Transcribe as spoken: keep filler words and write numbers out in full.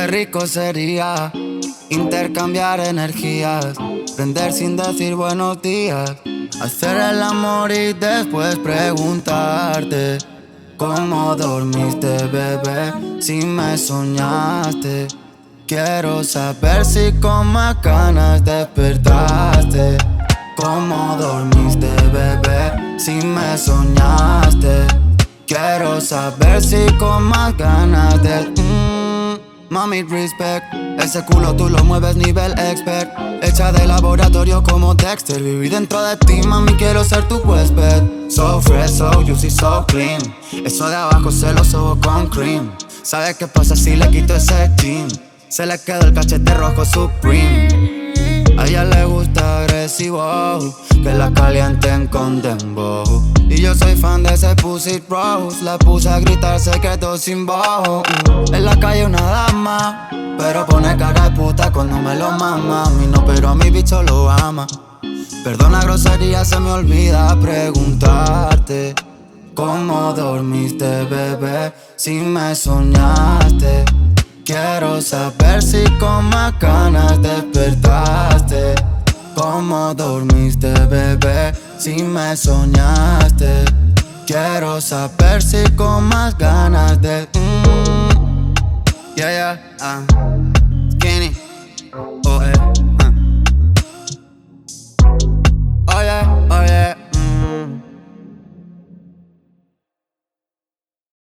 Qué rico sería intercambiar energías, prender sin decir buenos días, hacer el amor y después preguntarte cómo dormiste, bebé, si me soñaste. Quiero saber si con más ganas despertaste. Cómo dormiste, bebé, si me soñaste. Quiero saber si con más ganas de... Mm, mami, respect. Ese culo tú lo mueves nivel expert. Hecha de laboratorio como Dexter. Viví dentro de ti, mami, quiero ser tu huésped. So fresh, so juicy, so clean. Eso de abajo se lo sobo con cream. ¿Sabes qué pasa si le quito ese jean? Se le quedó el cachete rojo Supreme. A ella le gusta agresivo, que la calienten con dembow. Y yo soy fan de ese pussy rose. La puse a gritar secretos sin voz. En la calle una dama, pero pone cara de puta cuando me lo mama. A mí no, pero a mi bicho lo ama. Perdona grosería, se me olvida preguntarte cómo dormiste, bebé, si me soñaste. Quiero saber si con más ganas despertaste. Cómo dormiste, bebé, si me soñaste. Quiero saber si con más ganas de... Mm, yeah, yeah, ah.